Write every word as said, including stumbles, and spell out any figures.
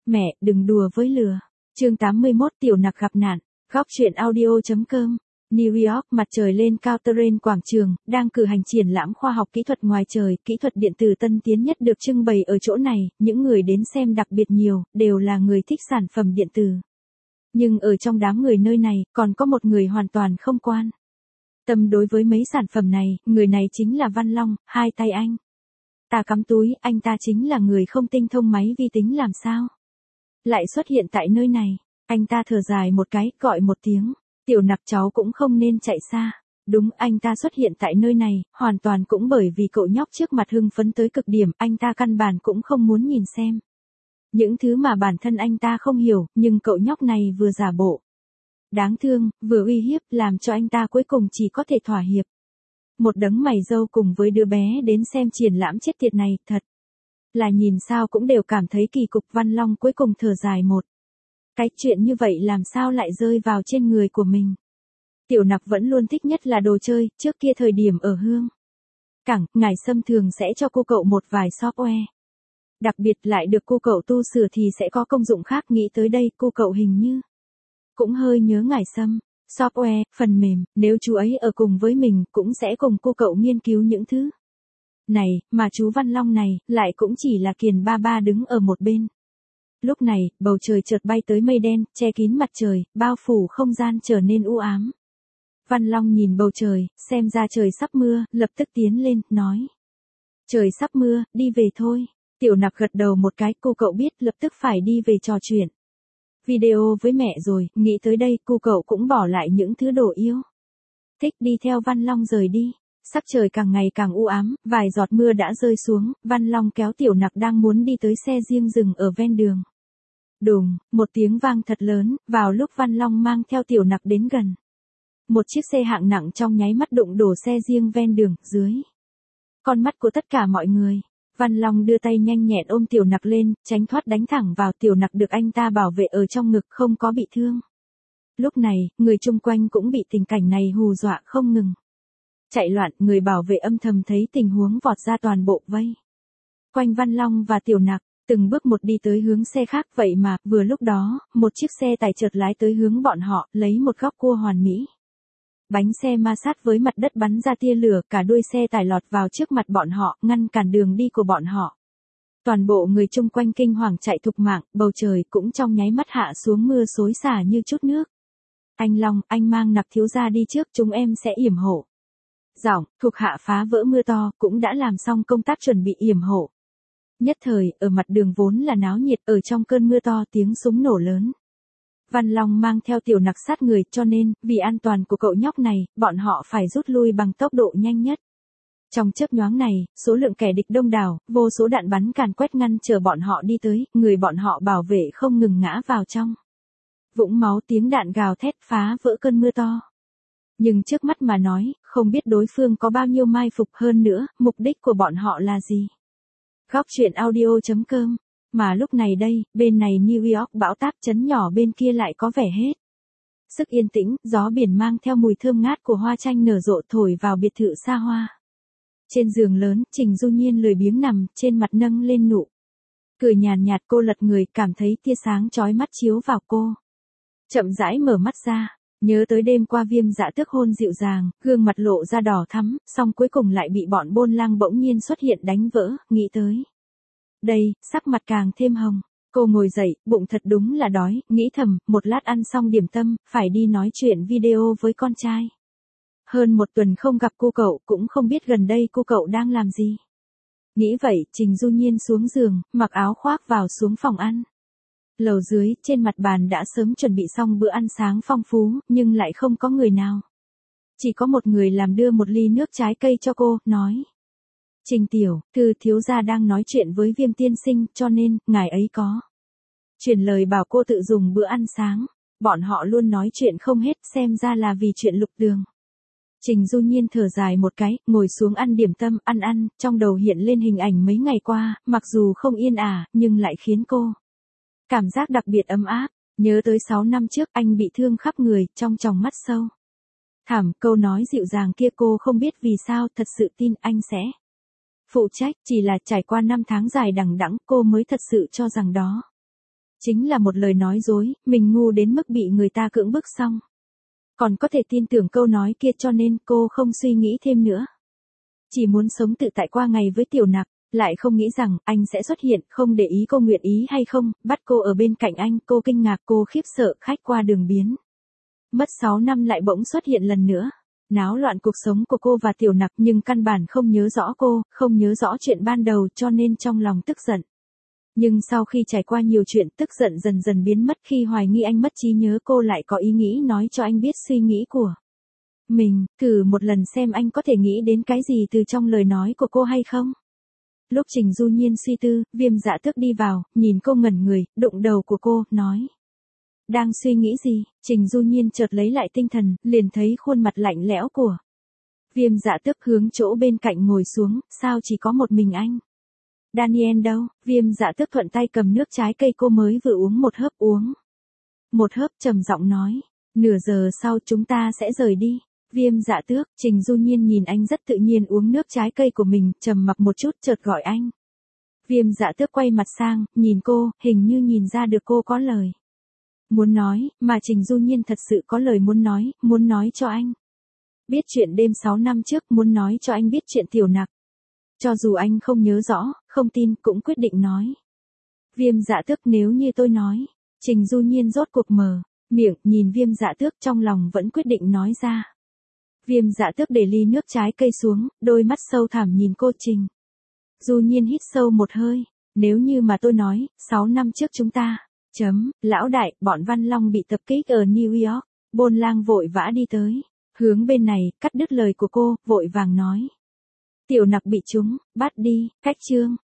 Mẹ, đừng đùa với lừa. Chương tám mươi mốt Tiểu Nặc gặp nạn. Góc truyện audio.com. New York, mặt trời lên cao Terrain quảng trường, đang cử hành triển lãm khoa học kỹ thuật ngoài trời, kỹ thuật điện tử tân tiến nhất được trưng bày ở chỗ này, những người đến xem đặc biệt nhiều, đều là người thích sản phẩm điện tử. Nhưng ở trong đám người nơi này, còn có một người hoàn toàn không quan tâm đối với mấy sản phẩm này, người này chính là Văn Long, hai tay anh ta cắm túi, anh ta chính là người không tinh thông máy vi tính làm sao lại xuất hiện tại nơi này. Anh ta thở dài một cái, gọi một tiếng, Tiểu Nặc cháu cũng không nên chạy xa. Đúng, anh ta xuất hiện tại nơi này, hoàn toàn cũng bởi vì cậu nhóc trước mặt hưng phấn tới cực điểm, anh ta căn bản cũng không muốn nhìn xem những thứ mà bản thân anh ta không hiểu, nhưng cậu nhóc này vừa giả bộ đáng thương, vừa uy hiếp, làm cho anh ta cuối cùng chỉ có thể thỏa hiệp. Một đấng mày râu cùng với đứa bé đến xem triển lãm chết tiệt này, thật là nhìn sao cũng đều cảm thấy kỳ cục. Văn Long cuối cùng thở dài một cái, chuyện như vậy làm sao lại rơi vào trên người của mình. Tiểu Nặc vẫn luôn thích nhất là đồ chơi, trước kia thời điểm ở Hương Cảng, ngài Sâm thường sẽ cho cô cậu một vài software. Đặc biệt lại được cô cậu tu sửa thì sẽ có công dụng khác, nghĩ tới đây cô cậu hình như cũng hơi nhớ ngài Sâm. Software, phần mềm, nếu chú ấy ở cùng với mình, cũng sẽ cùng cô cậu nghiên cứu những thứ này, mà chú Văn Long này, lại cũng chỉ là kiền ba ba đứng ở một bên. Lúc này, bầu trời chợt bay tới mây đen, che kín mặt trời, bao phủ không gian trở nên u ám. Văn Long nhìn bầu trời, xem ra trời sắp mưa, lập tức tiến lên, nói. Trời sắp mưa, đi về thôi. Tiểu Nặc gật đầu một cái, cô cậu biết, lập tức phải đi về trò chuyện video với mẹ rồi, nghĩ tới đây, cô cậu cũng bỏ lại những thứ đồ yêu thích, đi theo Văn Long rời đi. Sắc trời càng ngày càng u ám, vài giọt mưa đã rơi xuống, Văn Long kéo Tiểu Nặc đang muốn đi tới xe riêng dừng ở ven đường. Đùng, một tiếng vang thật lớn, vào lúc Văn Long mang theo Tiểu Nặc đến gần. Một chiếc xe hạng nặng trong nháy mắt đụng đổ xe riêng ven đường, dưới con mắt của tất cả mọi người. Văn Long đưa tay nhanh nhẹn ôm Tiểu Nặc lên, tránh thoát đánh thẳng vào. Tiểu Nặc được anh ta bảo vệ ở trong ngực, không có bị thương. Lúc này, người chung quanh cũng bị tình cảnh này hù dọa không ngừng chạy loạn, người bảo vệ âm thầm thấy tình huống vọt ra toàn bộ vây quanh Văn Long và Tiểu Nặc, từng bước một đi tới hướng xe khác. Vậy mà, vừa lúc đó, một chiếc xe tải chợt lái tới hướng bọn họ, lấy một góc cua hoàn mỹ. Bánh xe ma sát với mặt đất bắn ra tia lửa, cả đuôi xe tải lọt vào trước mặt bọn họ, ngăn cản đường đi của bọn họ. Toàn bộ người chung quanh kinh hoàng chạy thục mạng, bầu trời cũng trong nháy mắt hạ xuống mưa xối xả như chút nước. Anh Long, anh mang Nặc thiếu gia đi trước, chúng em sẽ yểm hộ. Giọng thuộc hạ phá vỡ mưa to, cũng đã làm xong công tác chuẩn bị yểm hộ. Nhất thời, ở mặt đường vốn là náo nhiệt, ở trong cơn mưa to tiếng súng nổ lớn. Văn Long mang theo Tiểu Nặc sát người, cho nên, vì an toàn của cậu nhóc này, bọn họ phải rút lui bằng tốc độ nhanh nhất. Trong chớp nhoáng này, số lượng kẻ địch đông đảo, vô số đạn bắn càn quét ngăn chờ bọn họ đi tới, người bọn họ bảo vệ không ngừng ngã vào trong vũng máu, tiếng đạn gào thét phá vỡ cơn mưa to. Nhưng trước mắt mà nói, không biết đối phương có bao nhiêu mai phục, hơn nữa, mục đích của bọn họ là gì. Góc truyện audio.com. Mà lúc này đây, bên này New York bão táp, chấn nhỏ bên kia lại có vẻ hết sức yên tĩnh, gió biển mang theo mùi thơm ngát của hoa chanh nở rộ thổi vào biệt thự xa hoa. Trên giường lớn, Trình Du Nhiên lười biếng nằm, trên mặt nâng lên nụ cười nhàn nhạt, cô lật người, cảm thấy tia sáng chói mắt chiếu vào cô. Chậm rãi mở mắt ra, nhớ tới đêm qua Viêm Dã Tước hôn dịu dàng, gương mặt lộ ra đỏ thắm, xong cuối cùng lại bị bọn Bôn Lang bỗng nhiên xuất hiện đánh vỡ, nghĩ tới đây, sắc mặt càng thêm hồng. Cô ngồi dậy, bụng thật đúng là đói, nghĩ thầm, một lát ăn xong điểm tâm, phải đi nói chuyện video với con trai. Hơn một tuần không gặp cô cậu, cũng không biết gần đây cô cậu đang làm gì. Nghĩ vậy, Trình Du Nhiên xuống giường, mặc áo khoác vào xuống phòng ăn. Lầu dưới, trên mặt bàn đã sớm chuẩn bị xong bữa ăn sáng phong phú, nhưng lại không có người nào. Chỉ có một người làm đưa một ly nước trái cây cho cô, nói. Trình tiểu, thư thiếu gia đang nói chuyện với Viêm tiên sinh, cho nên, ngài ấy có truyền lời bảo cô tự dùng bữa ăn sáng. Bọn họ luôn nói chuyện không hết, xem ra là vì chuyện Lục Đường. Trình Du Nhiên thở dài một cái, ngồi xuống ăn điểm tâm, ăn ăn, trong đầu hiện lên hình ảnh mấy ngày qua, mặc dù không yên ả, nhưng lại khiến cô cảm giác đặc biệt ấm áp. Nhớ tới sáu năm trước anh bị thương khắp người, trong tròng mắt sâu thẳm, câu nói dịu dàng kia cô không biết vì sao thật sự tin anh sẽ phụ trách, chỉ là trải qua năm tháng dài đằng đẵng cô mới thật sự cho rằng đó Chính là một lời nói dối, mình ngu đến mức bị người ta cưỡng bức xong. Còn có thể tin tưởng câu nói kia cho nên cô không suy nghĩ thêm nữa. Chỉ muốn sống tự tại qua ngày với Tiểu Nặc, lại không nghĩ rằng anh sẽ xuất hiện, không để ý cô nguyện ý hay không, bắt cô ở bên cạnh anh, cô kinh ngạc, cô khiếp sợ, khách qua đường biến. Mất sáu năm lại bỗng xuất hiện lần nữa. Náo loạn cuộc sống của cô và Tiểu Nặc nhưng căn bản không nhớ rõ cô, không nhớ rõ chuyện ban đầu cho nên trong lòng tức giận. Nhưng sau khi trải qua nhiều chuyện tức giận dần dần biến mất khi hoài nghi anh mất trí nhớ cô lại có ý nghĩ nói cho anh biết suy nghĩ của mình, thử một lần xem anh có thể nghĩ đến cái gì từ trong lời nói của cô hay không. Lúc Trình Du Nhiên suy tư, Viêm Dạ Tước đi vào, nhìn cô ngẩn người, đụng đầu của cô, nói. Đang suy nghĩ gì? Trình Du Nhiên chợt lấy lại tinh thần, liền thấy khuôn mặt lạnh lẽo của Viêm Dạ Tước hướng chỗ bên cạnh ngồi xuống, sao chỉ có một mình anh? Daniel đâu? Viêm Dạ Tước thuận tay cầm nước trái cây cô mới vừa uống một hớp uống. Một hớp trầm giọng nói, nửa giờ sau chúng ta sẽ rời đi. Viêm Dạ Tước, Trình Du Nhiên nhìn anh rất tự nhiên uống nước trái cây của mình, trầm mặc một chút chợt gọi anh. Viêm Dạ Tước quay mặt sang, nhìn cô, hình như nhìn ra được cô có lời muốn nói, mà Trình Du Nhiên thật sự có lời muốn nói, muốn nói cho anh. Biết chuyện đêm sáu năm trước, muốn nói cho anh biết chuyện Tiểu Nặc. Cho dù anh không nhớ rõ, không tin, cũng quyết định nói. Viêm Dạ Tước, nếu như tôi nói. Trình Du Nhiên rốt cuộc mở miệng, nhìn Viêm Dạ Tước, trong lòng vẫn quyết định nói ra. Viêm Dạ Tước để ly nước trái cây xuống, đôi mắt sâu thẳm nhìn cô. Trình Du Nhiên hít sâu một hơi, nếu như mà tôi nói, sáu năm trước chúng ta, chấm, lão đại, bọn Văn Long bị tập kích ở New York, Bôn Lang vội vã đi tới, hướng bên này, cắt đứt lời của cô, vội vàng nói. Tiểu Nặc bị chúng, bắt đi, cách chương.